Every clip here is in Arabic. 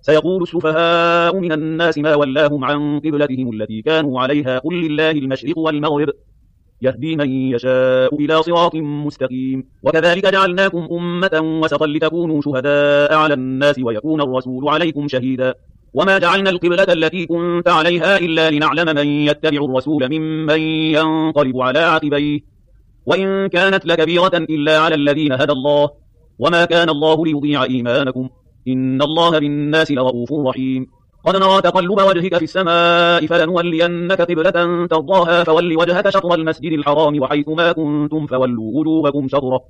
سيقول السفهاء من الناس ما ولاهم عن قبلتهم التي كانوا عليها قل لله المشرق والمغرب يهدي من يشاء إلى صراط مستقيم وكذلك جعلناكم أمة وسطا لتكونوا شهداء على الناس ويكون الرسول عليكم شهيدا وما جعلنا القبلة التي كنت عليها إلا لنعلم من يتبع الرسول ممن ينقلب على عقبيه وإن كانت لكبيرة إلا على الذين هدى الله وما كان الله ليضيع إيمانكم إن الله بالناس لرؤوف رحيم قد نرى تقلب وجهك في السماء فلنولينك قبلة ترضاها فول وجهك شطر المسجد الحرام وحيثما كنتم فولوا وجوهكم شطره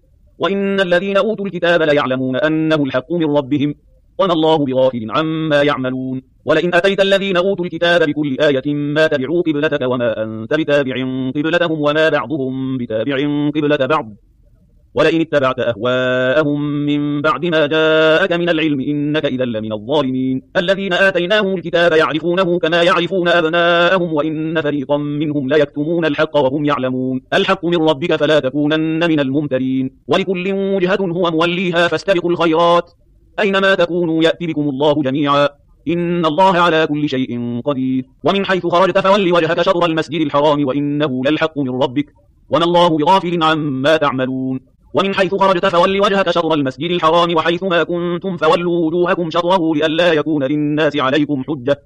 وإن الذين أوتوا الكتاب ليعلمون أنه الحق من ربهم وما الله بغافل عما يعملون ولئن أتيت الذين أوتوا الكتاب بكل آية ما تبعوا قبلتك وما أنت بتابع قبلتهم وما بعضهم بتابع قبلة بعض ولئن اتبعت أهواءهم من بعد ما جاءك من العلم إنك إذا لمن الظالمين الذين آتيناهم الكتاب يعرفونه كما يعرفون أبناءهم وإن فريقا منهم ليكتمون الحق وهم يعلمون الحق من ربك فلا تكونن من الممترين ولكل وجهة هو موليها فاستبقوا الخيرات أينما تكونوا يأتي بكم الله جميعا إن الله على كل شيء قدير ومن حيث خرجت فول وجهك شطر المسجد الحرام وإنه للحق من ربك وما الله بغافل عما تعملون ومن حيث خرجت فول وجهك شطر المسجد الحرام وحيثما كنتم فولوا وجوهكم شطره لئلا يكون للناس عليكم حجة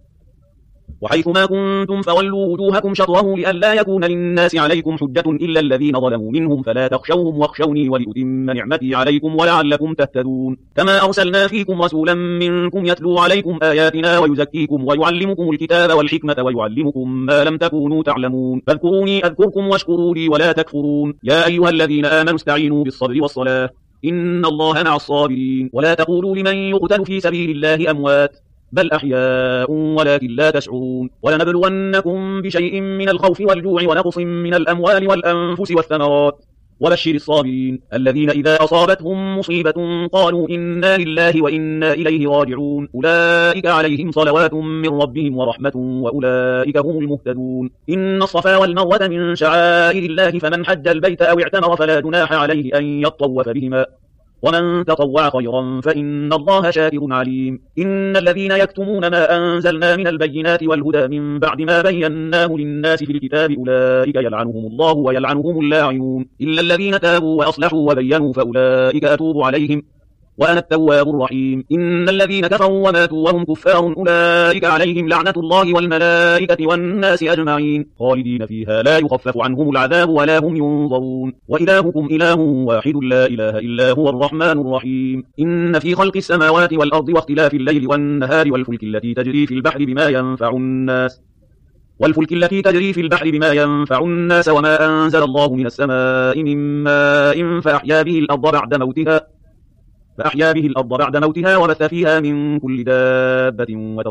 وحيثما كنتم فولوا وجوهكم شطره لئلا يكون للناس عليكم حجة إلا الذين ظلموا منهم فلا تخشوهم واخشوني ولأتم نعمتي عليكم ولعلكم تهتدون كما أرسلنا فيكم رسولا منكم يتلو عليكم آياتنا ويزكيكم ويعلمكم الكتاب والحكمة ويعلمكم ما لم تكونوا تعلمون فاذكروني أذكركم واشكروا لي ولا تكفرون يا أيها الذين آمنوا استعينوا بالصبر والصلاة إن الله مع الصابرين ولا تقولوا لمن يقتل في سبيل الله أموات بل أحياء ولكن لا تشعرون ولنبلونكم بشيء من الخوف والجوع ونقص من الأموال والأنفس والثمرات وبشر الصابرين الذين إذا أصابتهم مصيبة قالوا إنا لله وإنا إليه راجعون أولئك عليهم صلوات من ربهم ورحمة وأولئك هم المهتدون إن الصفا والمروة من شعائر الله فمن حج البيت أو اعتمر فلا جناح عليه أن يطوف بهما ومن تطوع خيرا فإن الله شاكر عليم إن الذين يكتمون ما أنزلنا من البينات والهدى من بعد ما بيناه للناس في الكتاب أولئك يلعنهم الله ويلعنهم اللاعنون إلا الذين تابوا وأصلحوا وبينوا فأولئك أتوب عليهم وأنا التواب الرحيم إن الذين كفروا وماتوا وهم كفار أولئك عليهم لعنة الله والملائكة والناس أجمعين خالدين فيها لا يخفف عنهم العذاب ولا هم ينظرون وإلهكم إله واحد لا إله إلا هو الرحمن الرحيم إن في خلق السماوات والأرض واختلاف الليل والنهار والفلك التي تجري في البحر بما ينفع الناس وما أنزل الله من السماء من ماء فأحيا به الأرض بعد موتها وبث فيها من كل دابة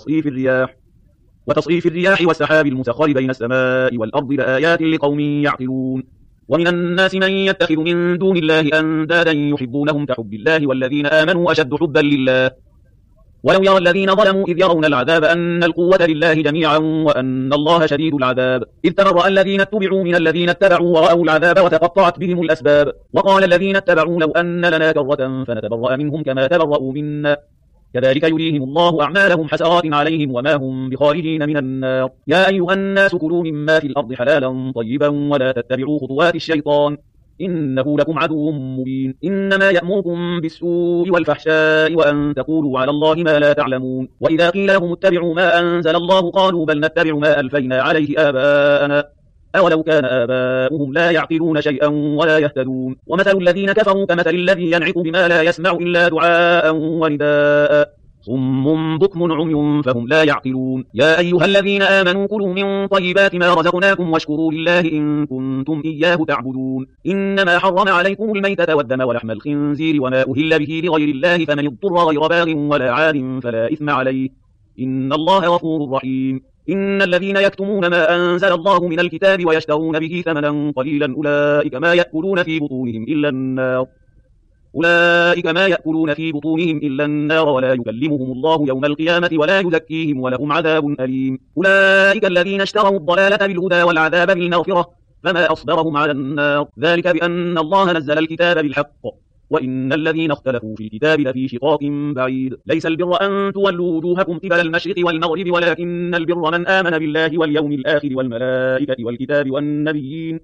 وتصريف الرياح والسحاب المسخر بين السماء والأرض لآيات لقوم يعقلون ومن الناس من يتخذ من دون الله أندادا يحبونهم كحب الله والذين آمنوا أشد حبا لله ولو يرى الذين ظلموا إذ يرون العذاب أن القوة لله جميعا وأن الله شديد العذاب إذ تبرأ الذين اتبعوا من الذين اتبعوا ورأوا العذاب وتقطعت بهم الأسباب وقال الذين اتبعوا لو أن لنا كرة فنتبرأ منهم كما تبرأوا منا كذلك يريهم الله أعمالهم حسرات عليهم وما هم بخارجين من النار يا أيها الناس كلوا مما في الأرض حلالا طيبا ولا تتبعوا خطوات الشيطان إنه لكم عدو مبين إنما يأمركم بالسوء والفحشاء وأن تقولوا على الله ما لا تعلمون وإذا قيل لهم اتبعوا ما أنزل الله قالوا بل نتبع ما ألفينا عليه آباءنا أولو كان آباؤهم لا يعقلون شيئا ولا يهتدون ومثل الذين كفروا كمثل الذي ينعق بما لا يسمع إلا دعاء ونداء صم بكم عمي فهم لا يعقلون يا أيها الذين آمنوا كلوا من طيبات ما رزقناكم واشكروا لله إن كنتم إياه تعبدون إنما حرم عليكم الميتة والدم ولحم الخنزير وما أهل به لغير الله فمن اضطر غير باغ ولا عاد فلا إثم عليه إن الله غفور رحيم إن الذين يكتمون ما أنزل الله من الكتاب ويشترون به ثمنا قليلا أولئك ما يأكلون في بطونهم إلا النار ولا يكلمهم الله يوم القيامة ولا يزكيهم ولهم عذاب أليم أولئك الذين اشتروا الضلالة بالهدى والعذاب بالمغفرة فما أصبرهم على النار ذلك بأن الله نزل الكتاب بالحق وإن الذين اختلفوا في الكتاب لفي شقاق بعيد ليس البر أن تولوا وجوهكم قبل المشرق والمغرب ولكن البر من آمن بالله واليوم الآخر والملائكة والكتاب والنبيين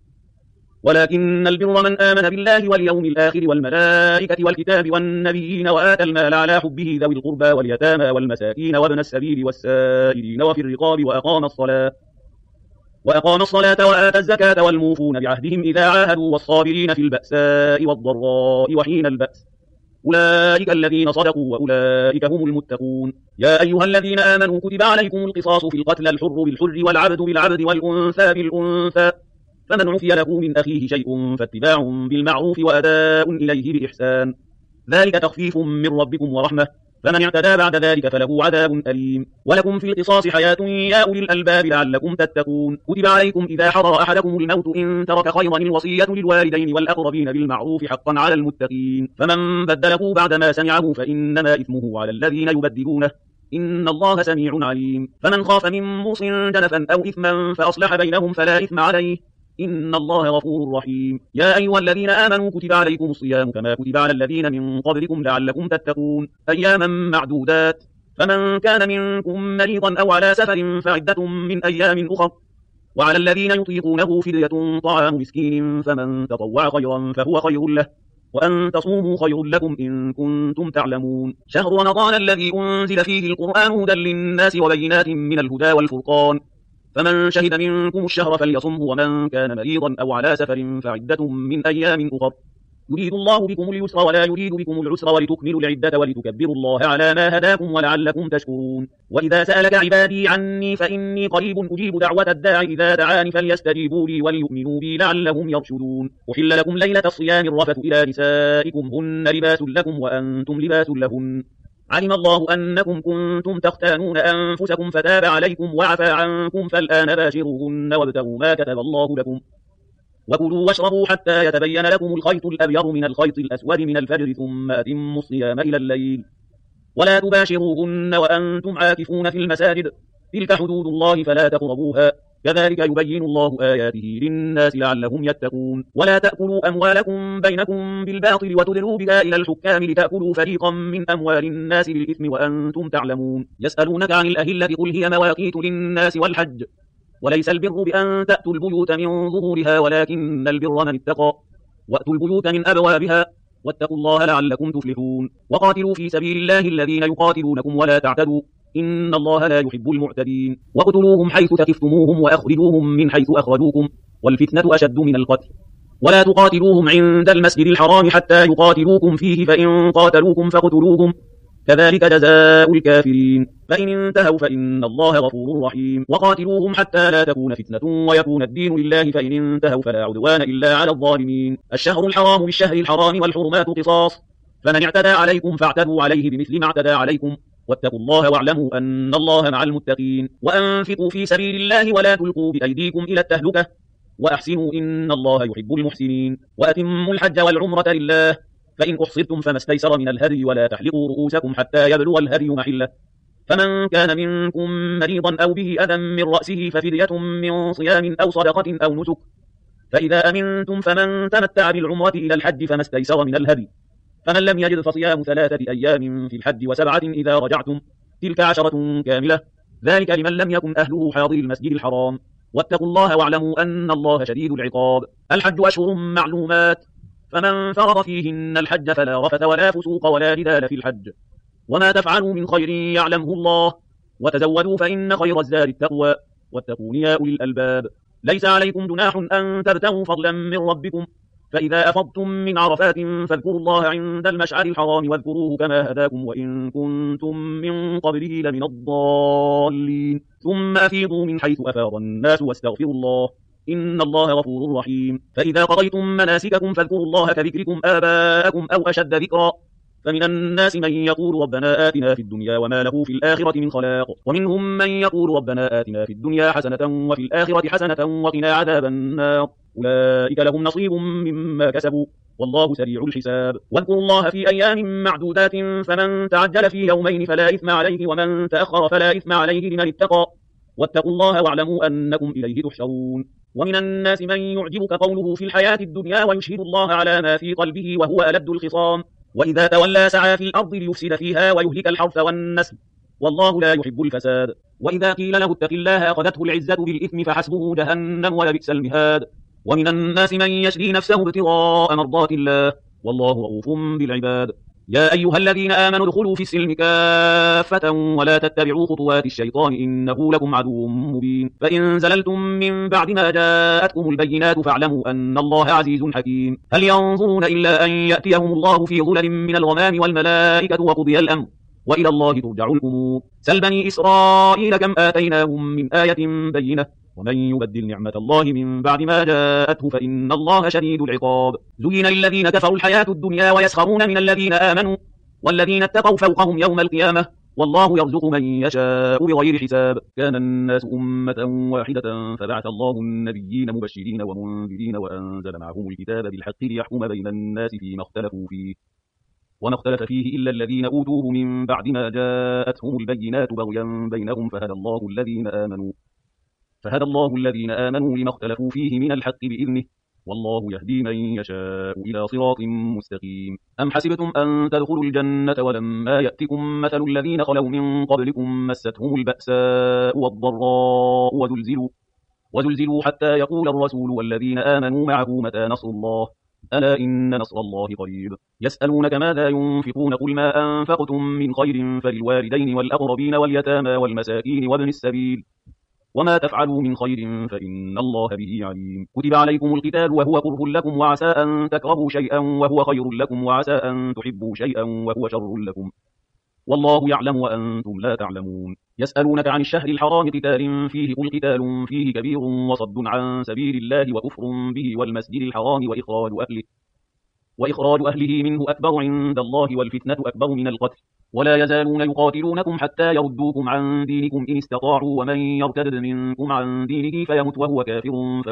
وآتى المال على حبه ذوي القربى واليتامى والمساكين وابن السبيل والسائلين وفي الرقاب وأقام الصلاة وآتى الزكاة والموفون بعهدهم إذا عاهدوا والصابرين في البأساء والضراء وحين البأس أولئك الذين صدقوا وأولئك هم المتقون. يا أيها الذين آمنوا كتب عليكم القصاص في القتلى الحر بالحر والعبد بالعبد والأنثى بالأنثى فمن عفي له من أخيه شيء فاتباع بالمعروف وأداء إليه بإحسان ذلك تخفيف من ربكم ورحمة فمن اعتدى بعد ذلك فله عذاب أليم. ولكم في القصاص حياة يا أولي الألباب لعلكم تتقون. كتب عليكم إذا حضر أحدكم الموت إن ترك خيرا الوصية للوالدين والأقربين بالمعروف حقا على المتقين فمن بدله بعدما سمعه فإنما إثمه على الذين يبدلونه إن الله سميع عليم. فمن خاف من موص جنفا أو إثما فأصلح بينهم فلا إثم عليه إن الله غفور رحيم. يا أيها الذين آمنوا كتب عليكم الصيام كما كتب على الذين من قبلكم لعلكم تتقون أياما معدودات فمن كان منكم مريضا أو على سفر فعدة من أيام أخر وعلى الذين يطيقونه فدية طعام مسكين فمن تطوع خيرا فهو خير له وأن تصوموا خير لكم إن كنتم تعلمون. شهر رمضان الذي أنزل فيه القرآن هدى للناس وبينات من الهدى والفرقان فمن شهد منكم الشهر فليصمه ومن كان مريضا أو على سفر فعدة من أيام أخر يريد الله بكم اليسر ولا يريد بكم العسر ولتكملوا العدة ولتكبروا الله على ما هداكم ولعلكم تشكرون. وإذا سألك عبادي عني فإني قريب أجيب دعوة الداع إذا دعاني فليستجيبوا لي وليؤمنوا بي لعلهم يرشدون. أحل لكم ليلة الصيام الرفث إلى نسائكم هن لباس لكم وأنتم لباس لهن علم الله أنكم كنتم تختانون أنفسكم فتاب عليكم وعفى عنكم فالآن باشروهن وابتغوا ما كتب الله لكم وكلوا واشربوا حتى يتبين لكم الخيط الأبيض من الخيط الأسود من الفجر ثم أتموا الصيام إلى الليل ولا تباشروهن وأنتم عاكفون في المساجد تلك حدود الله فلا تقربوها كذلك يبين الله آياته للناس لعلهم يتقون. ولا تأكلوا أموالكم بينكم بالباطل وتدلوا بها إلى الحكام لتأكلوا فريقا من أموال الناس بالإثم وأنتم تعلمون. يسألونك عن الأهلة قل هي مواقيت للناس والحج وليس البر بأن تأتوا البيوت من ظهورها ولكن البر من اتقى وأتوا البيوت من أبوابها واتقوا الله لعلكم تفلحون. وقاتلوا في سبيل الله الذين يقاتلونكم ولا تعتدوا إن الله لا يحب المعتدين. واقتلوهم حيث ثقفتموهم وأخرجوهم من حيث أخرجوكم والفتنة أشد من القتل ولا تقاتلوهم عند المسجد الحرام حتى يقاتلوكم فيه فإن قاتلوكم فاقتلوهم كذلك جزاء الكافرين فإن انتهوا فإن الله غفور رحيم. وقاتلوهم حتى لا تكون فتنة ويكون الدين لله فإن انتهوا فلا عدوان إلا على الظالمين. الشهر الحرام بالشهر الحرام والحرمات قصاص فمن اعتدى عليكم فاعتدوا عليه بمثل ما اعتدى عليكم واتقوا الله واعلموا أن الله مع المتقين. وأنفقوا في سبيل الله ولا تلقوا بأيديكم إلى التهلكة وأحسنوا إن الله يحب المحسنين. وأتموا الحج والعمرة لله فإن أحصرتم فما استيسر من الهدي ولا تحلقوا رؤوسكم حتى يبلغ الهدي محله فمن كان منكم مريضا أو به أذى من رأسه ففدية من صيام أو صدقة أو نسك فإذا أمنتم فمن تمتع بالعمرة إلى الحج فما استيسر من الهدي فمن لم يجد فصيام 3 أيام في الحج و7 إذا رجعتم تلك 10 كاملة ذلك لمن لم يكن أهله حاضر المسجد الحرام واتقوا الله واعلموا أن الله شديد العقاب. الحج أشهر معلومات فمن فرض فيهن الحج فلا رفث ولا فسوق ولا جدال في الحج وما تفعلوا من خير يعلمه الله وتزودوا فإن خير الزاد التقوى واتقون يا أولي الألباب. ليس عليكم جناح أن تبتغوا فضلا من ربكم فإذا أفضتم من عرفات فاذكروا الله عند المشعر الحرام واذكروه كما هداكم وإن كنتم من قبله لمن الضالين ثم أفيضوا من حيث أفاض الناس واستغفروا الله إن الله غفور رحيم. فإذا قضيتم مناسككم فاذكروا الله كذكركم آباءكم أو أشد ذكرا فمن الناس من يقول ربنا آتنا في الدنيا وما له في الآخرة من خلاق ومنهم من يقول ربنا آتنا في الدنيا حسنة وفي الآخرة حسنة وقنا عذاب النار أولئك لهم نصيب مما كسبوا والله سريع الحساب. واذكروا الله في أيام معدودات فمن تعجل في يومين فلا إثم عليه ومن تأخر فلا إثم عليه لمن اتقى واتقوا الله واعلموا أنكم إليه تحشرون. ومن الناس من يعجبك قوله في الحياة الدنيا ويشهد الله على ما في قلبه وهو ألد الخصام وإذا تولى سعى في الأرض ليفسد فيها ويهلك الحرث والنسل والله لا يحب الفساد وإذا قيل له اتق الله أخذته العزة بالإثم فحسبه جهنم ولبئس المهاد ومن الناس من يشري نفسه ابتغاء مرضات الله والله رؤوف بالعباد يا أيها الذين آمنوا ادخلوا في السلم كافة ولا تتبعوا خطوات الشيطان إنه لكم عدو مبين فإن زللتم من بعد ما جاءتكم البينات فاعلموا أن الله عزيز حكيم هل ينظرون إلا أن يأتيهم الله في ظلل من الغمام والملائكة وقضي الأمر وإلى الله ترجع الأمور سل بني إسرائيل كم آتيناهم من آية بينة ومن يبدل نعمة الله من بعد ما جاءته فإن الله شديد العقاب زين للذين كفروا الحياة الدنيا ويسخرون من الذين آمنوا والذين اتقوا فوقهم يوم القيامة والله يرزق من يشاء بغير حساب كان الناس أمة واحدة فبعث الله النبيين مبشرين ومنذرين وأنزل معهم الكتاب بالحق ليحكم بين الناس فيما اختلفوا فيه وما اختلف فيه إلا الذين أوتوه من بعد ما جاءتهم البينات بغيا بينهم فهدى الله الذين آمنوا لما اختلفوا فيه من الحق بإذنه والله يهدي من يشاء إلى صراط مستقيم أم حسبتم أن تدخلوا الجنة ولما يأتكم مثل الذين خلوا من قبلكم مستهم البأساء والضراء وزلزلوا حتى يقول الرسول والذين آمنوا معه متى نصر الله ألا إن نصر الله قريب يسألونك ماذا ينفقون قل ما أنفقتم من خير فللوالدين والأقربين واليتامى والمساكين وابن السبيل وما تفعلوا من خير فإن الله به عليم كتب عليكم القتال وهو كره لكم وعسى أن تكرهوا شيئا وهو خير لكم وعسى أن تحبوا شيئا وهو شر لكم والله يعلم وأنتم لا تعلمون يسألونك عن الشهر الحرام قتال فيه قل قتال فيه كبير وصد عن سبيل الله وكفر به والمسجد الحرام وإخراج أهله منه أكبر عند الله والفتنة أكبر من القتل ولا يزالون يقاتلونكم حتى يردوكم عن دينكم إن استطاعوا ومن يرتد منكم عن دينه فيمت وهو كافر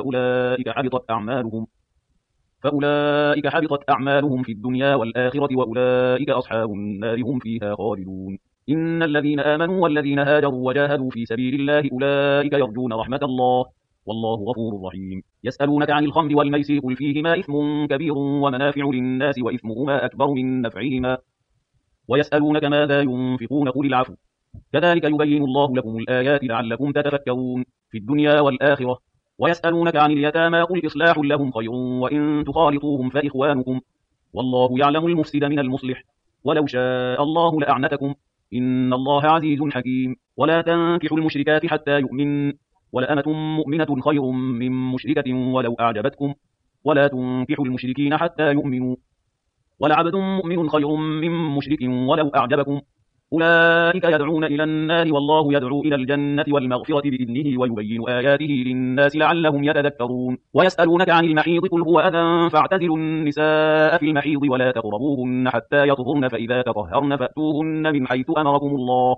فأولئك حبطت أعمالهم في الدنيا والآخرة وأولئك أصحاب النار هم فيها خالدون إن الذين آمنوا والذين هاجروا وجاهدوا في سبيل الله أولئك يرجون رحمة الله والله غفور رحيم يسألونك عن الخمر والميسر قل فيهما إثم كبير ومنافع للناس وإثمهما أكبر من نفعهما ويسألونك ماذا ينفقون قل العفو كذلك يبين الله لكم الآيات لعلكم تتفكرون في الدنيا والآخرة ويسألونك عن اليتامى قل إصلاح لهم خير وإن تخالطوهم فإخوانكم والله يعلم المفسد من المصلح ولو شاء الله لأعنتكم إن الله عزيز حكيم ولا تنكحوا المشركات حتى يؤمن ولأمة مؤمنة خير من مشركة ولو أعجبتكم ولا تنكحوا المشركين حتى يؤمنوا ولعبد مؤمن خير من مشرك ولو أعجبكم أولئك يدعون إلى النار والله يدعو إلى الجنة والمغفرة بإذنه ويبين آياته للناس لعلهم يتذكرون ويسألونك عن المحيض قل هو أذى فاعتزلوا النساء في المحيض ولا تقربوهن حتى يطهرن فإذا تطهرن فأتوهن من حيث أمركم الله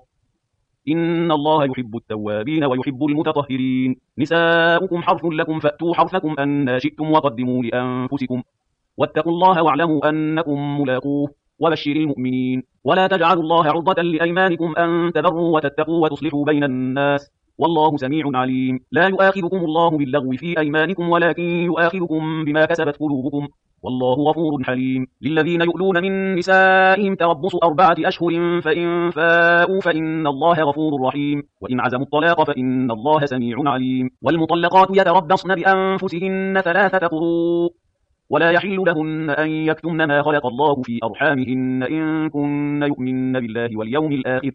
إن الله يحب التوابين ويحب المتطهرين نساؤكم حرث لكم فأتوا حرثكم أن شئتم وقدموا لأنفسكم واتقوا الله واعلموا أنكم ملاقوه وبشر المؤمنين ولا تجعلوا الله عرضة لأيمانكم أن تبروا وتتقوا وتصلحوا بين الناس والله سميع عليم لا يؤاخذكم الله باللغو في أيمانكم ولكن يؤاخذكم بما كسبت قلوبكم والله غفور حليم للذين يؤلون من نسائهم تربص 4 أشهر فإن فاءوا فإن الله غفور رحيم وإن عزموا الطلاق فإن الله سميع عليم والمطلقات يتربصن بأنفسهن 3 قروء ولا يحل لهن أن يكتمن ما خلق الله في أرحامهن إن كن يؤمن بالله واليوم الآخر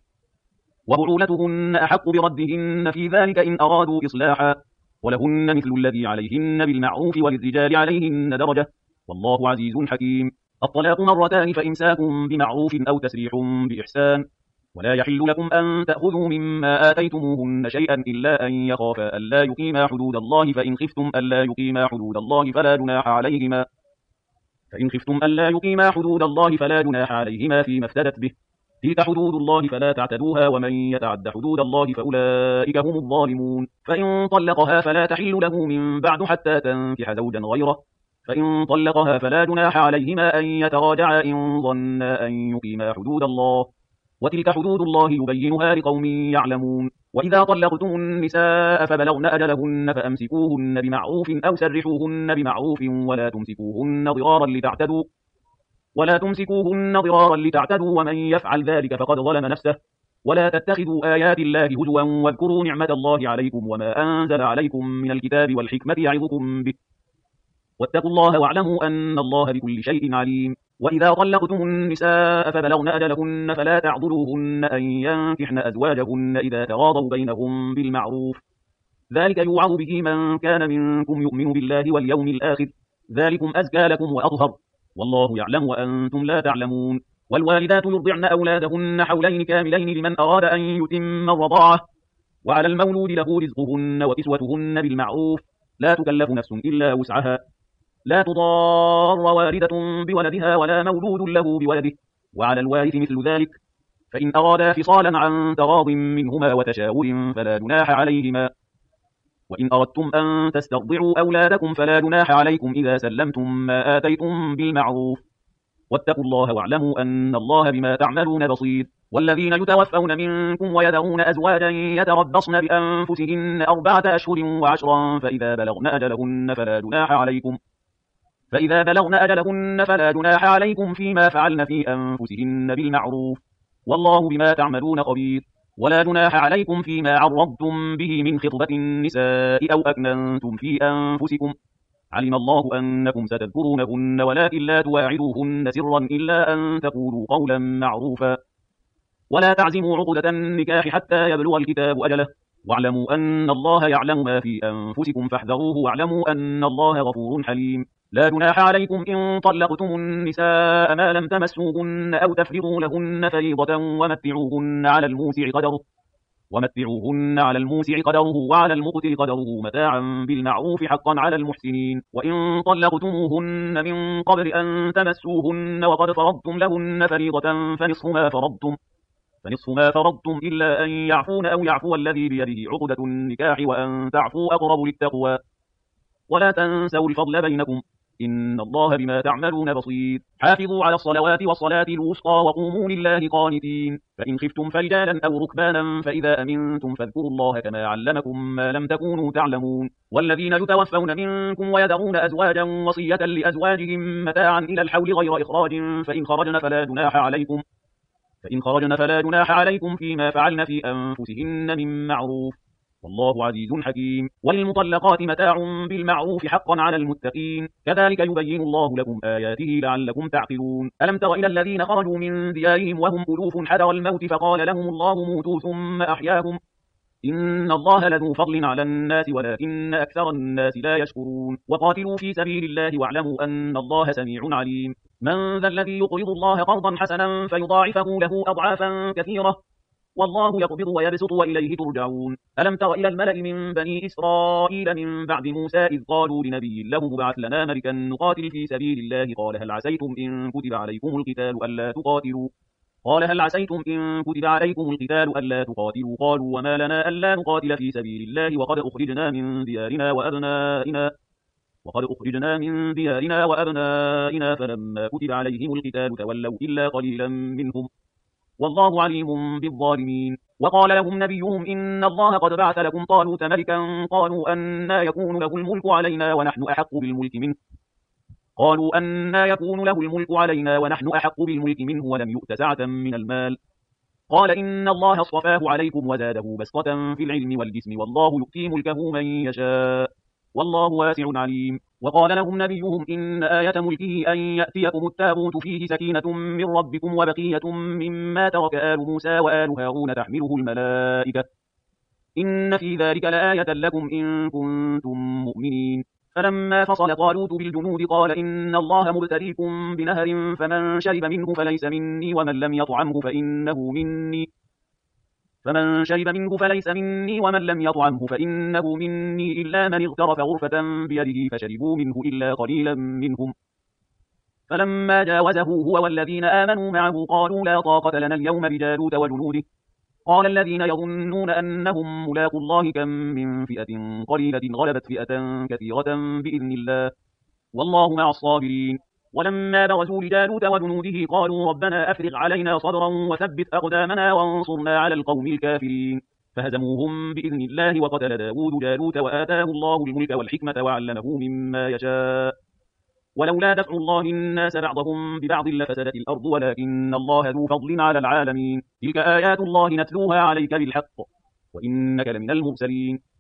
وبعولتهن أحق بردهن في ذلك إن أرادوا إصلاحا ولهن مثل الذي عليهن بالمعروف وللرجال عليهن درجة والله عزيز حكيم الطلاق 2 فإمساك بمعروف أو تسريح بإحسان ولا يحل لكم أن تأخذوا مما آتيتموهن شيئا إلا أن يخافا ألا يقيما حدود الله فإن خفتم ألا يقيما حدود الله فلا جناح عليهما فيما افتدت به تلك حدود الله فلا تعتدوها ومن يتعد حدود الله فأولئك هم الظالمون فإن طلقها فلا تحل له من بعد حتى تنكح زوجا غيره فإن طلقها فلا جناح عليهما أن يتراجعا إن ظنا أن يقيما حدود الله وتلك حدود الله يبينها لقوم يعلمون. وإذا طلقتم النساء فبلغن أجلهن فأمسكوهن بمعروف أو سرحوهن بمعروف ولا تمسكوهن ضرارا لتعتدوا ومن يفعل ذلك فقد ظلم نفسه. ولا تتخذوا آيات الله هزوا واذكروا نعمة الله عليكم وما أنزل عليكم من الكتاب والحكمة يعظكم به واتقوا الله واعلموا أن الله بكل شيء عليم. وإذا طلقتم النساء فبلغن أجلهن فلا تعضلوهن أن ينكحن أزواجهن إذا تراضوا بينهم بالمعروف، ذلك يوعظ به من كان منكم يؤمن بالله واليوم الآخر، ذلكم أزكى لكم وأطهر، والله يعلم وأنتم لا تعلمون. والوالدات يرضعن أولادهن حولين كاملين لمن أراد أن يتم الرضاعة، وعلى المولود له رزقهن وكسوتهن بالمعروف، لا تكلف نفس إلا وسعها، لا تضار والدة بولدها ولا مولود له بولده، وعلى الوارث مثل ذلك، فإن أرادا فصالا عن تراض منهما وتشاور فلا جناح عليهما. وإن أردتم أن تسترضعوا أولادكم فلا جناح عليكم إذا سلمتم ما آتيتم بالمعروف، واتقوا الله واعلموا أن الله بما تعملون بصير. والذين يتوفون منكم ويذرون أزواجا يتربصن بأنفسهن 4 أشهر و10 فإذا بلغن أجلهن فلا جناح عليكم فيما فعلن في أنفسهن بالمعروف، والله بما تعملون خبير. ولا جناح عليكم فيما عرضتم به من خطبة النساء أو أكننتم في أنفسكم، علم الله أنكم ستذكرونهن ولكن لا تواعدوهن سرا إلا أن تقولوا قولا معروفا. ولا تعزموا عقدة النكاح حتى يبلغ الكتاب أجله، واعلموا أن الله يعلم ما في أنفسكم فاحذروه، واعلموا أن الله غفور حليم. لا جناح عليكم إن طلقتم النساء ما لم تمسوهن أو تفرضوا لهن فريضة ومتعوهن على الموسع قدره وعلى المقتر قدره متاعا بالمعروف حقا على المحسنين. وإن طلقتموهن من قبل أن تمسوهن وقد فرضتم لهن فريضة فنصف ما فرضتم إلا أن يعفون أو يعفو الذي بيده عقدة النكاح وأن تعفوا أقرب للتقوى. ولا تنسوا الفضل بينكم، إن الله بما تعملون بصير. حافظوا على الصلوات والصلاة الوسطى وقوموا لله قانتين. فإن خفتم فرجالا أو ركبانا فإذا أمنتم فاذكروا الله كما علمكم ما لم تكونوا تعلمون. والذين يتوفون منكم ويذرون أزواجا وصية لأزواجهم متاعا إلى الحول غير إخراج فإن خرجن فلا جناح عليكم فيما فعلن في أنفسهن من معروف، والله عزيز حكيم. وللمطلقات متاع بالمعروف حقا على المتقين، كذلك يبين الله لكم آياته لعلكم تعقلون. ألم تر إلى الذين خرجوا من ديارهم وهم ألوف حذر الموت فقال لهم الله موتوا ثم أحياهم، إن الله لذو فضل على الناس ولكن أكثر الناس لا يشكرون. وقاتلوا في سبيل الله واعلموا أن الله سميع عليم. من ذا الذي يقرض الله قرضا حسنا فيضاعفه له أضعافا كثيرة، والله يقبض ويبسط وإليه ترجعون. ألم تر إلى الملأ من بني إسرائيل من بعد موسى إذ قالوا لنبي له ابعث لنا ملكا نقاتل في سبيل الله قال هل عسيتم إن كتب عليكم القتال ألا تقاتلوا قالوا وما لنا ألا نقاتل في سبيل الله وقد أخرجنا من ديارنا وأبنائنا فلما كتب عليهم القتال تولوا إلا قليلا منهم، والله عليم بالظالمين. وقال لهم نبيهم إن الله قد بعث لكم طالوت ملكا قالوا أنى يكون له الملك علينا ونحن أحق بالملك منه ولم يؤت سعة من المال، قال إن الله اصطفاه عليكم وزاده بسطة في العلم والجسم والله يؤتي ملكه من يشاء والله واسع عليم. وقال لهم نبيهم إن آية ملكه أن يأتيكم التابوت فيه سكينة من ربكم وبقية مما ترك آل موسى وآل هارون تحمله الملائكة، إن في ذلك لآية لكم إن كنتم مؤمنين. فلما فصل طالوت بالجنود قال إن الله مبتليكم بنهر فمن شرب منه فليس مني ومن لم يطعمه فإنه مني إلا من اغترف غرفة بيده فشربوا منه إلا قليلا منهم. فلما جاوزه هو والذين آمنوا معه قالوا لا طاقة لنا اليوم بجالوت وجنوده، قال الذين يظنون أنهم ملاقوا الله كم من فئة قليلة غلبت فئة كثيرة بإذن الله والله مع الصابرين. ولما برزوا لجالوت وجنوده قالوا ربنا أفرغ علينا صبرا وثبت أقدامنا وانصرنا على القوم الكافرين فهزموهم بإذن الله وقتل داود جالوت وآتاه الله الملك والحكمة وعلمه مما يشاء ولولا دفع الله الناس بعضهم ببعض لفسدت الأرض ولكن الله ذو فضل على العالمين تلك آيات الله نتلوها عليك بالحق وإنك لمن المرسلين